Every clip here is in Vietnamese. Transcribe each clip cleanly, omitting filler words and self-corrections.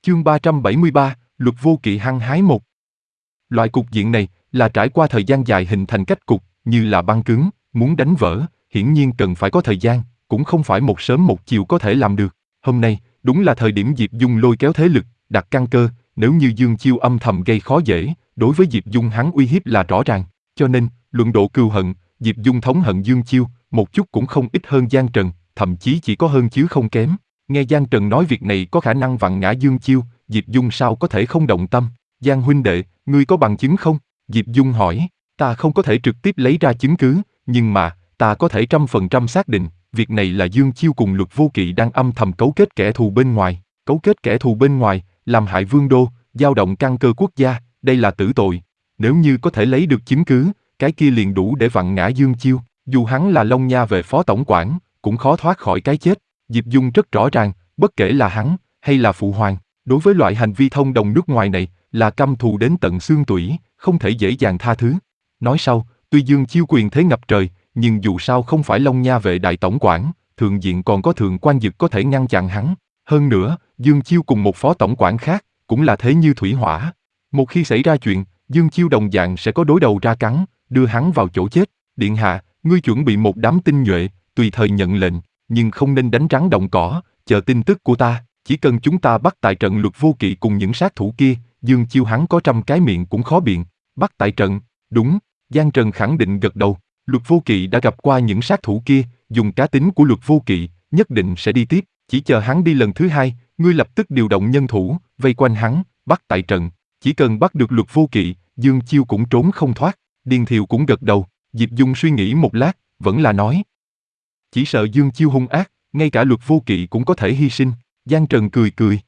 Chương 373, Luật vô kỵ hăng hái một. Loại cục diện này là trải qua thời gian dài hình thành cách cục, như là băng cứng, muốn đánh vỡ, hiển nhiên cần phải có thời gian, cũng không phải một sớm một chiều có thể làm được. Hôm nay, đúng là thời điểm Diệp Dung lôi kéo thế lực, đặt căn cơ, nếu như Dương Chiêu âm thầm gây khó dễ, đối với Diệp Dung hắn uy hiếp là rõ ràng. Cho nên, luận độ cừu hận, Diệp Dung thống hận Dương Chiêu, một chút cũng không ít hơn Giang Trần, thậm chí chỉ có hơn chứ không kém. Nghe Giang Trần nói việc này có khả năng vặn ngã Dương Chiêu, Diệp Dung sao có thể không động tâm. Giang huynh đệ, ngươi có bằng chứng không? Diệp Dung hỏi. Ta không có thể trực tiếp lấy ra chứng cứ, nhưng mà, ta có thể 100% xác định, việc này là Dương Chiêu cùng Luật Vô Kỵ đang âm thầm cấu kết kẻ thù bên ngoài. Cấu kết kẻ thù bên ngoài, làm hại vương đô, dao động căn cơ quốc gia, đây là tử tội. Nếu như có thể lấy được chứng cứ, cái kia liền đủ để vặn ngã Dương Chiêu. Dù hắn là Long Nha về phó tổng quản, cũng khó thoát khỏi cái chết. Diệp Dung rất rõ ràng, bất kể là hắn, hay là phụ hoàng, đối với loại hành vi thông đồng nước ngoài này, là căm thù đến tận xương tủy, không thể dễ dàng tha thứ. Nói sau, tuy Dương Chiêu quyền thế ngập trời, nhưng dù sao không phải Long Nha vệ đại tổng quản, thượng diện còn có thượng quan Dực có thể ngăn chặn hắn. Hơn nữa, Dương Chiêu cùng một phó tổng quản khác, cũng là thế như thủy hỏa. Một khi xảy ra chuyện, Dương Chiêu đồng dạng sẽ có đối đầu ra cắn, đưa hắn vào chỗ chết. Điện hạ, ngươi chuẩn bị một đám tinh nhuệ, tùy thời nhận lệnh, nhưng không nên đánh rắn động cỏ, chờ tin tức của ta. Chỉ cần chúng ta bắt tại trận Luật Vô Kỵ cùng những sát thủ kia, Dương Chiêu hắn có 100 cái miệng cũng khó biện. Bắt tại trận, đúng, Giang Trần khẳng định gật đầu. Luật Vô Kỵ đã gặp qua những sát thủ kia, dùng cá tính của Luật Vô Kỵ, nhất định sẽ đi tiếp. Chỉ chờ hắn đi lần thứ hai, ngươi lập tức điều động nhân thủ, vây quanh hắn, bắt tại trận. Chỉ cần bắt được Luật Vô Kỵ, Dương Chiêu cũng trốn không thoát. Điền Thiệu cũng gật đầu. Diệp Dung suy nghĩ một lát, vẫn là nói. Chỉ sợ Dương Chiêu hung ác, ngay cả Luật Vô Kỵ cũng có thể hy sinh. Giang Trần cười cười.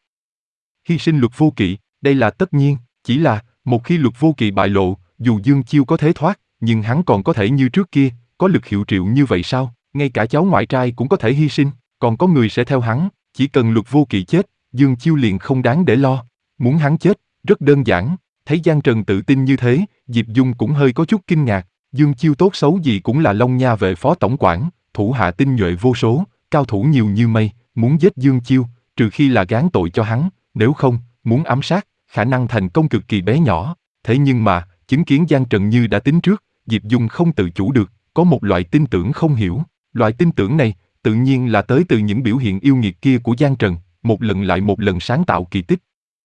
Hy sinh Luật Vô Kỵ, đây là tất nhiên, chỉ là, một khi Luật Vô Kỵ bại lộ, dù Dương Chiêu có thể thoát, nhưng hắn còn có thể như trước kia, có lực hiệu triệu như vậy sao? Ngay cả cháu ngoại trai cũng có thể hy sinh, còn có người sẽ theo hắn, chỉ cần Luật Vô Kỵ chết, Dương Chiêu liền không đáng để lo. Muốn hắn chết, rất đơn giản. Thấy Giang Trần tự tin như thế, Diệp Dung cũng hơi có chút kinh ngạc. Dương Chiêu tốt xấu gì cũng là Long Nha vệ phó tổng quản, thủ hạ tinh nhuệ vô số, cao thủ nhiều như mây, muốn giết Dương Chiêu, trừ khi là gán tội cho hắn, nếu không, muốn ám sát, khả năng thành công cực kỳ bé nhỏ. Thế nhưng mà, chứng kiến Giang Trần như đã tính trước, Diệp Dung không tự chủ được, có một loại tin tưởng không hiểu. Loại tin tưởng này, tự nhiên là tới từ những biểu hiện yêu nghiệt kia của Giang Trần, một lần lại một lần sáng tạo kỳ tích.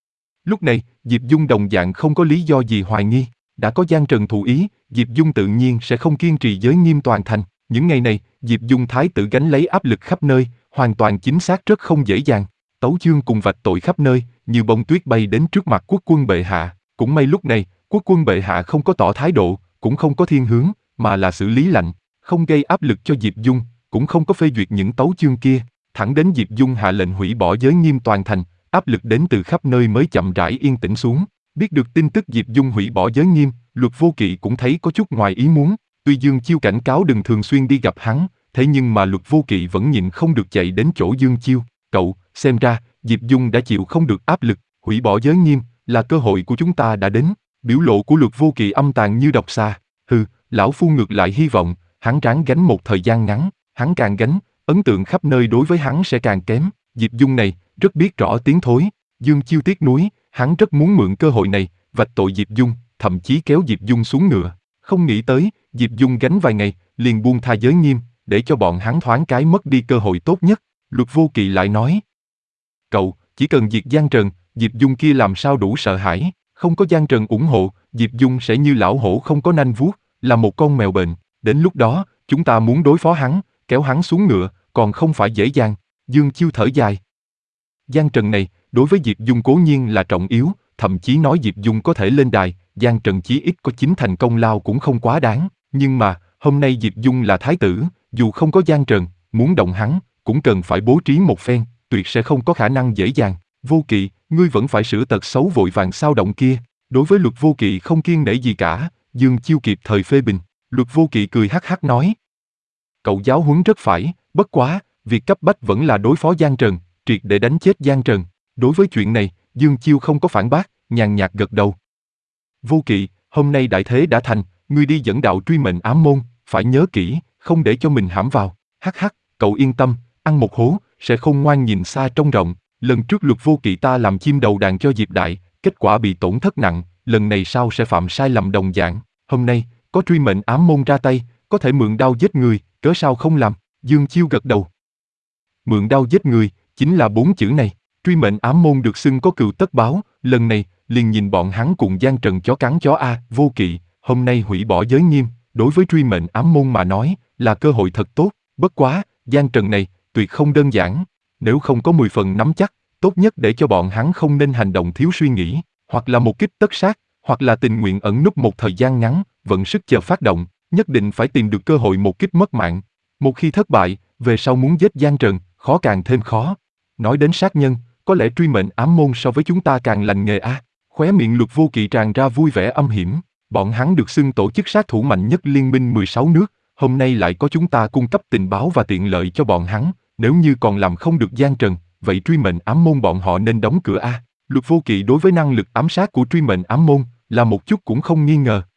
Lúc này, Diệp Dung đồng dạng không có lý do gì hoài nghi, đã có Giang Trần thụ ý, Diệp Dung tự nhiên sẽ không kiên trì giới nghiêm toàn thành. Những ngày này, Diệp Dung thái tử gánh lấy áp lực khắp nơi, hoàn toàn chính xác rất không dễ dàng. Tấu chương cùng vạch tội khắp nơi, như bông tuyết bay đến trước mặt quốc quân bệ hạ. Cũng may lúc này, quốc quân bệ hạ không có tỏ thái độ, cũng không có thiên hướng, mà là xử lý lạnh, không gây áp lực cho Diệp Dung, cũng không có phê duyệt những tấu chương kia. Thẳng đến Diệp Dung hạ lệnh hủy bỏ giới nghiêm toàn thành, áp lực đến từ khắp nơi mới chậm rãi yên tĩnh xuống. Biết được tin tức Diệp Dung hủy bỏ giới nghiêm, Luật Vô Kỵ cũng thấy có chút ngoài ý muốn. Tuy Dương Chiêu cảnh cáo đừng thường xuyên đi gặp hắn, thế nhưng mà Luật Vô Kỵ vẫn nhịn không được chạy đến chỗ Dương Chiêu. Cậu, xem ra, Diệp Dung đã chịu không được áp lực, hủy bỏ giới nghiêm, là cơ hội của chúng ta đã đến. Biểu lộ của Luật Vô Kỵ âm tàn như độc xà. Hừ, lão phu ngược lại hy vọng, hắn ráng gánh một thời gian ngắn, hắn càng gánh, ấn tượng khắp nơi đối với hắn sẽ càng kém. Diệp Dung này, rất biết rõ tiếng thối. Dương Chiêu tiếc nuối, hắn rất muốn mượn cơ hội này, vạch tội Diệp Dung, thậm chí kéo Diệp Dung xuống ngựa. Không nghĩ tới, Diệp Dung gánh vài ngày, liền buông tha giới nghiêm, để cho bọn hắn thoáng cái mất đi cơ hội tốt nhất. Luật Vô Kỵ lại nói. Cậu, chỉ cần diệt Giang Trần, Diệp Dung kia làm sao đủ sợ hãi, không có Giang Trần ủng hộ, Diệp Dung sẽ như lão hổ không có nanh vuốt, là một con mèo bệnh. Đến lúc đó, chúng ta muốn đối phó hắn, kéo hắn xuống ngựa, còn không phải dễ dàng. Dương Chiêu thở dài. Giang Trần này, đối với Diệp Dung cố nhiên là trọng yếu, thậm chí nói Diệp Dung có thể lên đài, Giang Trần chí ít có 9 thành công lao cũng không quá đáng. Nhưng mà, hôm nay Diệp Dung là thái tử, dù không có Giang Trần, muốn động hắn, cũng cần phải bố trí một phen, tuyệt sẽ không có khả năng dễ dàng. Vô Kỵ, ngươi vẫn phải sửa tật xấu vội vàng sao động kia. Đối với Luật Vô Kỵ không kiêng nể gì cả, Dương Chiêu kịp thời phê bình. Luật Vô Kỵ cười hắc hắc nói. Cậu giáo huấn rất phải, bất quá, việc cấp bách vẫn là đối phó Giang Trần, triệt để đánh chết Giang Trần. Đối với chuyện này, Dương Chiêu không có phản bác, nhàn nhạt gật đầu. Vô Kỵ, hôm nay đại thế đã thành, ngươi đi dẫn đạo truy mệnh ám môn, phải nhớ kỹ, không để cho mình hãm vào. Hắc hắc, cậu yên tâm, ăn một hố, sẽ không ngoan nhìn xa trông rộng. lần trước Luật Vô Kỵ ta làm chim đầu đàn cho Diệp Đại, kết quả bị tổn thất nặng, lần này sao sẽ phạm sai lầm đồng dạng, hôm nay, có truy mệnh ám môn ra tay, có thể mượn đao giết người, cớ sao không làm, Dương Chiêu gật đầu. Mượn đao giết người, chính là 4 chữ này, truy mệnh ám môn được xưng có cừu tất báo, lần này, liền nhìn bọn hắn cùng Giang Trần chó cắn chó a, Vô Kỵ, hôm nay hủy bỏ giới nghiêm, đối với truy mệnh ám môn mà nói, là cơ hội thật tốt, bất quá, Giang Trần này, tuyệt không đơn giản, nếu không có 10 phần nắm chắc, tốt nhất để cho bọn hắn không nên hành động thiếu suy nghĩ, hoặc là một kích tất sát, hoặc là tình nguyện ẩn núp một thời gian ngắn, vận sức chờ phát động, nhất định phải tìm được cơ hội một kích mất mạng. Một khi thất bại, về sau muốn giết Giang Trần, khó càng thêm khó. Nói đến sát nhân, có lẽ truy mệnh ám môn so với chúng ta càng lành nghề a. Khóe miệng Luật Vô Kỵ tràn ra vui vẻ âm hiểm, bọn hắn được xưng tổ chức sát thủ mạnh nhất liên minh 16 nước, hôm nay lại có chúng ta cung cấp tình báo và tiện lợi cho bọn hắn, nếu như còn làm không được Giang Trần, vậy truy mệnh ám môn bọn họ nên đóng cửa a. Luật Vô Kỵ đối với năng lực ám sát của truy mệnh ám môn là một chút cũng không nghi ngờ.